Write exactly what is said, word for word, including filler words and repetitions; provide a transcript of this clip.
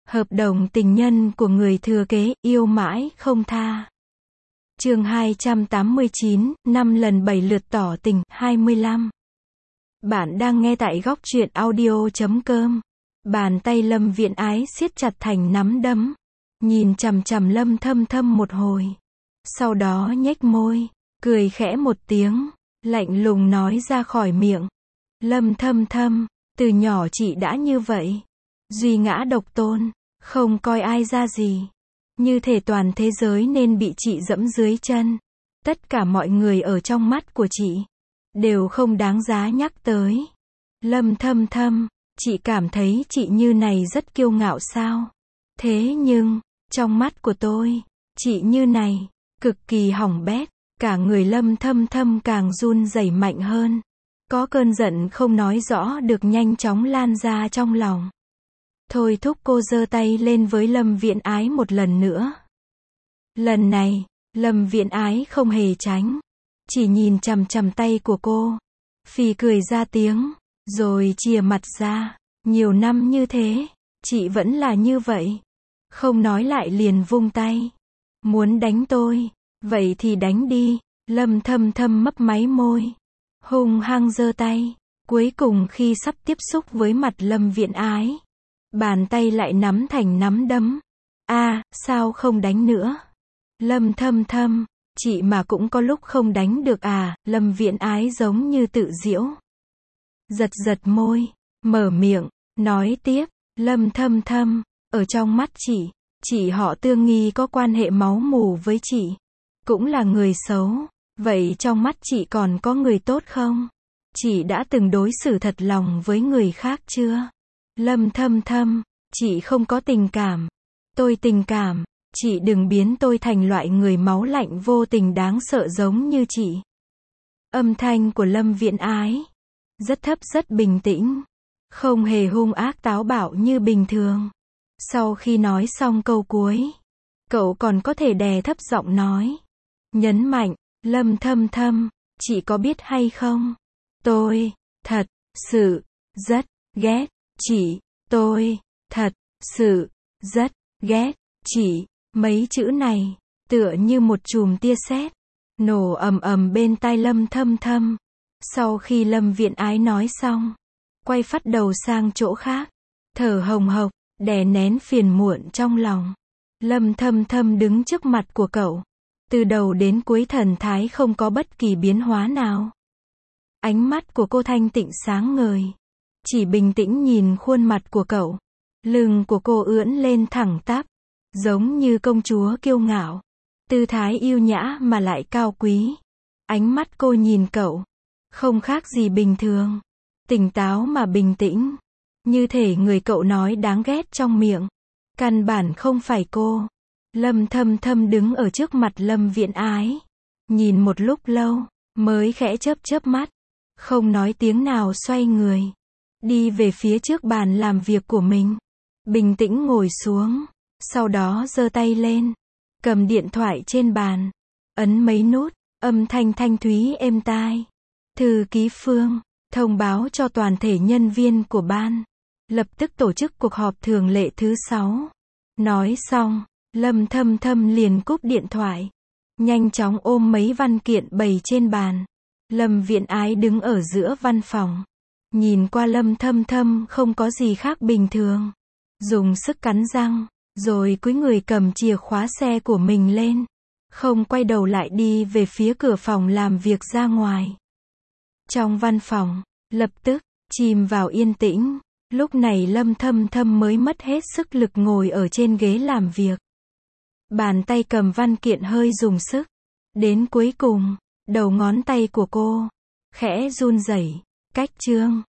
Hợp đồng tình nhân của người thừa kế, yêu mãi không tha. Chương hai trăm tám mươi chín, năm lần bảy lượt tỏ tình, hai mươi lăm. Bạn đang nghe tại góc truyện audio chấm com. Bàn tay Lâm Viễn Ái siết chặt thành nắm đấm, nhìn chằm chằm Lâm Thâm Thâm một hồi. Sau đó nhếch môi, cười khẽ một tiếng, lạnh lùng nói ra khỏi miệng. Lâm Thâm Thâm, từ nhỏ chị đã như vậy. Duy ngã độc tôn, không coi ai ra gì. Như thể toàn thế giới nên bị chị dẫm dưới chân. Tất cả mọi người ở trong mắt của chị đều không đáng giá nhắc tới. Lâm Thâm Thâm, chị cảm thấy chị như này rất kiêu ngạo sao? Thế nhưng, trong mắt của tôi, chị như này, cực kỳ hỏng bét. Cả người Lâm Thâm Thâm càng run rẩy mạnh hơn. Có cơn giận không nói rõ được nhanh chóng lan ra trong lòng. Thôi thúc cô giơ tay lên với Lâm Viễn Ái một lần nữa. Lần này, Lâm Viễn Ái không hề tránh, chỉ nhìn chằm chằm tay của cô, phì cười ra tiếng, rồi chìa mặt ra. Nhiều năm như thế, chị vẫn là như vậy. Không nói lại liền vung tay. Muốn đánh tôi, vậy thì đánh đi. Lâm Thâm Thâm mấp máy môi, hung hăng giơ tay. Cuối cùng khi sắp tiếp xúc với mặt Lâm Viễn Ái, bàn tay lại nắm thành nắm đấm. A, à, sao không đánh nữa? Lâm Thâm Thâm, chị mà cũng có lúc không đánh được à? Lâm Viễn Ái giống như tự giễu. Giật giật môi, mở miệng, nói tiếp. Lâm Thâm Thâm, ở trong mắt chị, chị họ Tương Nghi có quan hệ máu mủ với chị, cũng là người xấu. Vậy trong mắt chị còn có người tốt không? Chị đã từng đối xử thật lòng với người khác chưa? Lâm Thâm Thâm, chị không có tình cảm. Tôi tình cảm. Chị đừng biến tôi thành loại người máu lạnh vô tình đáng sợ giống như chị. Âm thanh của Lâm Viễn Ái rất thấp, rất bình tĩnh, không hề hung ác táo bạo như bình thường. Sau khi nói xong câu cuối, cậu còn có thể đè thấp giọng nói, nhấn mạnh, Lâm Thâm Thâm, chị có biết hay không? Tôi, thật, sự, rất, ghét, chị, tôi, thật, sự, rất, ghét, chị. Mấy chữ này, tựa như một chùm tia sét, nổ ầm ầm bên tai Lâm Thâm Thâm. Sau khi Lâm Viễn Ái nói xong, quay phát đầu sang chỗ khác, thở hồng hộc, đè nén phiền muộn trong lòng. Lâm Thâm Thâm đứng trước mặt của cậu, từ đầu đến cuối thần thái không có bất kỳ biến hóa nào. Ánh mắt của cô thanh tịnh sáng ngời, chỉ bình tĩnh nhìn khuôn mặt của cậu. Lưng của cô ưỡn lên thẳng tắp, giống như công chúa kiêu ngạo, tư thái yêu nhã mà lại cao quý. Ánh mắt cô nhìn cậu, không khác gì bình thường, tỉnh táo mà bình tĩnh, như thể người cậu nói đáng ghét trong miệng, căn bản không phải cô. Lâm Thâm Thâm đứng ở trước mặt Lâm Viễn Ái, nhìn một lúc lâu, mới khẽ chớp chớp mắt, không nói tiếng nào xoay người, đi về phía trước bàn làm việc của mình, bình tĩnh ngồi xuống. Sau đó giơ tay lên, cầm điện thoại trên bàn, ấn mấy nút, âm thanh thanh thúy êm tai. Thư ký Phương, thông báo cho toàn thể nhân viên của ban, lập tức tổ chức cuộc họp thường lệ thứ sáu. Nói xong, Lâm Thâm Thâm liền cúp điện thoại, nhanh chóng ôm mấy văn kiện bày trên bàn. Lâm Viễn Ái đứng ở giữa văn phòng, nhìn qua Lâm Thâm Thâm không có gì khác bình thường, dùng sức cắn răng. Rồi cúi người cầm chìa khóa xe của mình lên, không quay đầu lại đi về phía cửa phòng làm việc ra ngoài. Trong văn phòng, lập tức, chìm vào yên tĩnh. Lúc này Lâm Thâm Thâm mới mất hết sức lực ngồi ở trên ghế làm việc. Bàn tay cầm văn kiện hơi dùng sức. Đến cuối cùng, đầu ngón tay của cô khẽ run rẩy. Cách chương